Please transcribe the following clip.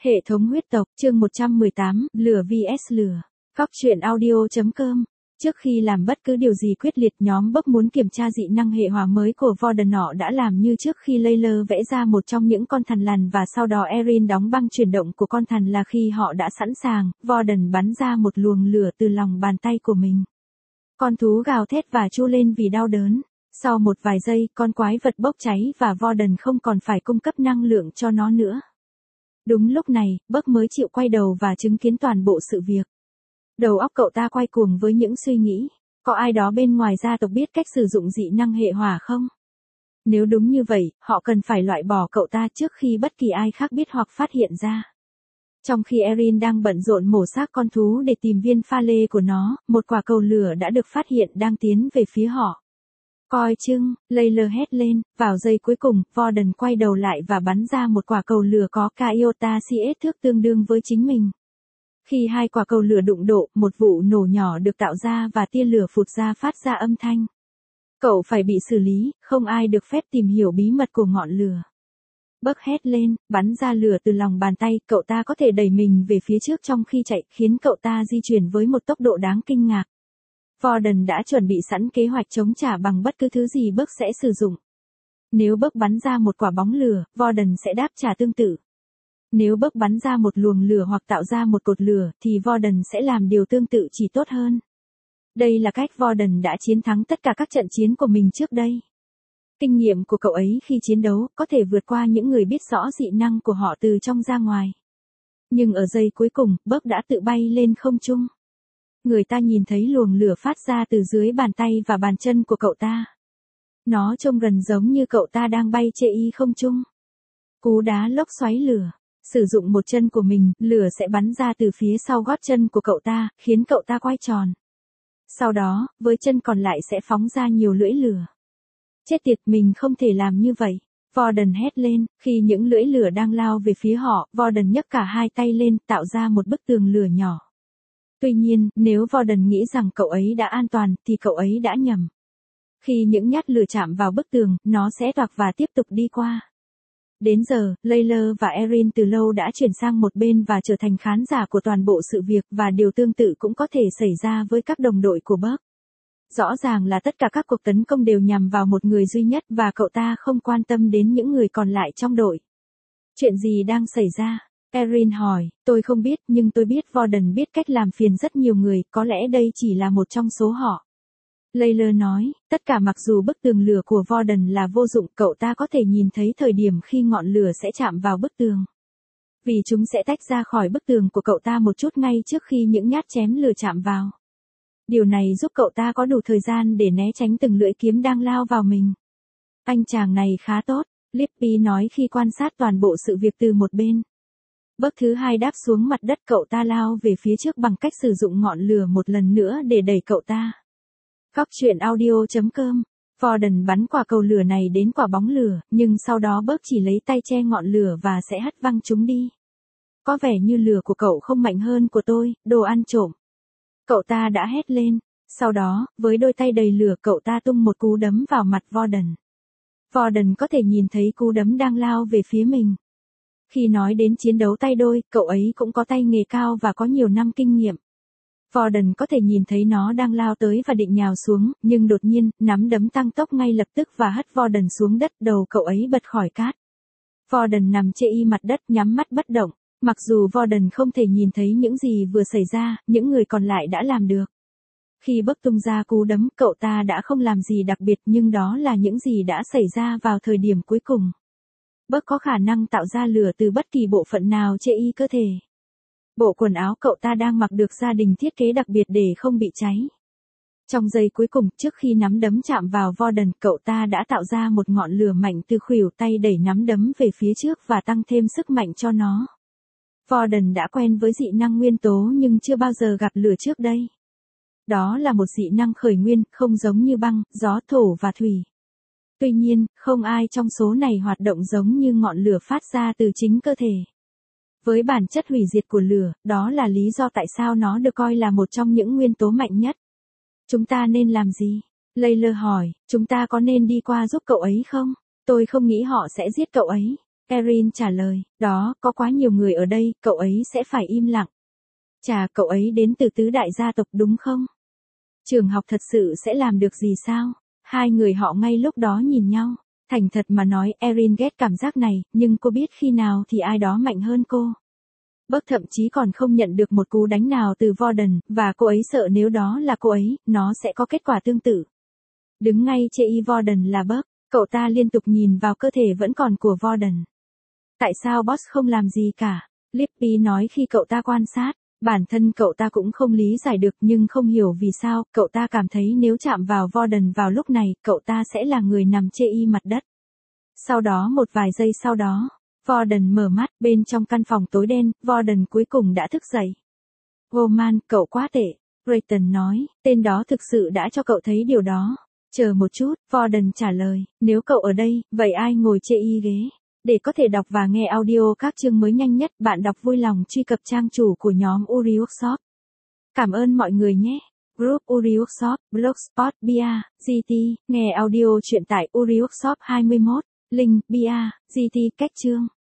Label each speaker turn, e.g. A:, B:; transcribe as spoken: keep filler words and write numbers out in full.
A: Hệ thống huyết tộc, chương một trăm mười tám, lửa vs lửa. Cóc truyện audio chấm com. Trước khi làm bất cứ điều gì quyết liệt, nhóm Buck muốn kiểm tra dị năng hệ hỏa mới của Voldemort đã làm như trước khi Layla vẽ ra một trong những con thằn lằn và sau đó Erin đóng băng chuyển động của con thằn là khi họ đã sẵn sàng, Voldemort bắn ra một luồng lửa từ lòng bàn tay của mình. Con thú gào thét và tru lên vì đau đớn. Sau một vài giây, con quái vật bốc cháy và Voldemort không còn phải cung cấp năng lượng cho nó nữa. Đúng lúc này, Buck mới chịu quay đầu và chứng kiến toàn bộ sự việc. Đầu óc cậu ta quay cuồng với những suy nghĩ, có ai đó bên ngoài gia tộc biết cách sử dụng dị năng hệ hỏa không? Nếu đúng như vậy, họ cần phải loại bỏ cậu ta trước khi bất kỳ ai khác biết hoặc phát hiện ra. Trong khi Erin đang bận rộn mổ xác con thú để tìm viên pha lê của nó, một quả cầu lửa đã được phát hiện đang tiến về phía họ. Coi chừng, Layla hét lên, vào giây cuối cùng, Voldemort quay đầu lại và bắn ra một quả cầu lửa có iota cs thước tương đương với chính mình. Khi hai quả cầu lửa đụng độ, một vụ nổ nhỏ được tạo ra và tia lửa phụt ra phát ra âm thanh. Cậu phải bị xử lý, không ai được phép tìm hiểu bí mật của ngọn lửa. Buck hét lên, bắn ra lửa từ lòng bàn tay, cậu ta có thể đẩy mình về phía trước trong khi chạy, khiến cậu ta di chuyển với một tốc độ đáng kinh ngạc. Voldemort đã chuẩn bị sẵn kế hoạch chống trả bằng bất cứ thứ gì Buck sẽ sử dụng. Nếu Buck bắn ra một quả bóng lửa, Voldemort sẽ đáp trả tương tự. Nếu Buck bắn ra một luồng lửa hoặc tạo ra một cột lửa, thì Voldemort sẽ làm điều tương tự chỉ tốt hơn. Đây là cách Voldemort đã chiến thắng tất cả các trận chiến của mình trước đây. Kinh nghiệm của cậu ấy khi chiến đấu có thể vượt qua những người biết rõ dị năng của họ từ trong ra ngoài. Nhưng ở giây cuối cùng, Buck đã tự bay lên không trung. Người ta nhìn thấy luồng lửa phát ra từ dưới bàn tay và bàn chân của cậu ta. Nó trông gần giống như cậu ta đang bay trên không trung. Cú đá lốc xoáy lửa. Sử dụng một chân của mình, lửa sẽ bắn ra từ phía sau gót chân của cậu ta, khiến cậu ta quay tròn. Sau đó, với chân còn lại sẽ phóng ra nhiều lưỡi lửa. Chết tiệt, mình không thể làm như vậy. Voldemort hét lên, khi những lưỡi lửa đang lao về phía họ, Voldemort nhấc cả hai tay lên, tạo ra một bức tường lửa nhỏ. Tuy nhiên, nếu Voldemort nghĩ rằng cậu ấy đã an toàn, thì cậu ấy đã nhầm. Khi những nhát lửa chạm vào bức tường, nó sẽ toạc và tiếp tục đi qua. Đến giờ, Layla và Erin từ lâu đã chuyển sang một bên và trở thành khán giả của toàn bộ sự việc, và điều tương tự cũng có thể xảy ra với các đồng đội của Buck. Rõ ràng là tất cả các cuộc tấn công đều nhằm vào một người duy nhất và cậu ta không quan tâm đến những người còn lại trong đội. Chuyện gì đang xảy ra? Erin hỏi, tôi không biết, nhưng tôi biết Voldemort biết cách làm phiền rất nhiều người, có lẽ đây chỉ là một trong số họ. Layla nói, tất cả mặc dù bức tường lửa của Voldemort là vô dụng, cậu ta có thể nhìn thấy thời điểm khi ngọn lửa sẽ chạm vào bức tường. Vì chúng sẽ tách ra khỏi bức tường của cậu ta một chút ngay trước khi những nhát chém lửa chạm vào. Điều này giúp cậu ta có đủ thời gian để né tránh từng lưỡi kiếm đang lao vào mình. Anh chàng này khá tốt, Lippy nói khi quan sát toàn bộ sự việc từ một bên. Buck thứ hai đáp xuống mặt đất, cậu ta lao về phía trước bằng cách sử dụng ngọn lửa một lần nữa để đẩy cậu ta. Cóc truyện audio chấm com. Voldemort bắn quả cầu lửa này đến quả bóng lửa, nhưng sau đó Buck chỉ lấy tay che ngọn lửa và sẽ hất văng chúng đi. Có vẻ như lửa của cậu không mạnh hơn của tôi, đồ ăn trộm. Cậu ta đã hét lên. Sau đó, với đôi tay đầy lửa, cậu ta tung một cú đấm vào mặt Voldemort. Voldemort có thể nhìn thấy cú đấm đang lao về phía mình. Khi nói đến chiến đấu tay đôi, cậu ấy cũng có tay nghề cao và có nhiều năm kinh nghiệm. Voldemort có thể nhìn thấy nó đang lao tới và định nhào xuống, nhưng đột nhiên, nắm đấm tăng tốc ngay lập tức và hất Voldemort xuống đất, đầu cậu ấy bật khỏi cát. Voldemort nằm chê y mặt đất, nhắm mắt bất động. Mặc dù Voldemort không thể nhìn thấy những gì vừa xảy ra, những người còn lại đã làm được. Khi Buck tung ra cú đấm, cậu ta đã không làm gì đặc biệt, nhưng đó là những gì đã xảy ra vào thời điểm cuối cùng. Buck có khả năng tạo ra lửa từ bất kỳ bộ phận nào trên y cơ thể. Bộ quần áo cậu ta đang mặc được gia đình thiết kế đặc biệt để không bị cháy. Trong giây cuối cùng, trước khi nắm đấm chạm vào Voldemort, cậu ta đã tạo ra một ngọn lửa mạnh từ khuỷu tay đẩy nắm đấm về phía trước và tăng thêm sức mạnh cho nó. Voldemort đã quen với dị năng nguyên tố nhưng chưa bao giờ gặp lửa trước đây. Đó là một dị năng khởi nguyên, không giống như băng, gió, thổ và thủy. Tuy nhiên, không ai trong số này hoạt động giống như ngọn lửa phát ra từ chính cơ thể. Với bản chất hủy diệt của lửa, đó là lý do tại sao nó được coi là một trong những nguyên tố mạnh nhất. Chúng ta nên làm gì? Layla hỏi, chúng ta có nên đi qua giúp cậu ấy không? Tôi không nghĩ họ sẽ giết cậu ấy. Erin trả lời, đó, có quá nhiều người ở đây, cậu ấy sẽ phải im lặng. Chà, cậu ấy đến từ tứ đại gia tộc đúng không? Trường học thật sự sẽ làm được gì sao? Hai người họ ngay lúc đó nhìn nhau. Thành thật mà nói, Erin ghét cảm giác này, nhưng cô biết khi nào thì ai đó mạnh hơn cô. Buck thậm chí còn không nhận được một cú đánh nào từ Warden, và cô ấy sợ nếu đó là cô ấy, nó sẽ có kết quả tương tự. Đứng ngay chê y Warden là Buck, cậu ta liên tục nhìn vào cơ thể vẫn còn của Warden. Tại sao boss không làm gì cả? Lippy nói khi cậu ta quan sát. Bản thân cậu ta cũng không lý giải được nhưng không hiểu vì sao, cậu ta cảm thấy nếu chạm vào Warden vào lúc này, cậu ta sẽ là người nằm chê y mặt đất. Sau đó một vài giây sau đó, Warden mở mắt, bên trong căn phòng tối đen, Warden cuối cùng đã thức dậy. Oh man, cậu quá tệ, Brayton nói, tên đó thực sự đã cho cậu thấy điều đó. Chờ một chút, Warden trả lời, nếu cậu ở đây, vậy ai ngồi chê y ghế? Để có thể đọc và nghe audio các chương mới nhanh nhất, bạn đọc vui lòng truy cập trang chủ của nhóm Uri Workshop. Cảm ơn mọi người nhé. Group Uri Workshop, Blogspot, Bia, giê tê, nghe audio truyện tại Uri Workshop hai mươi mốt, link, Bia, giê tê, cách chương.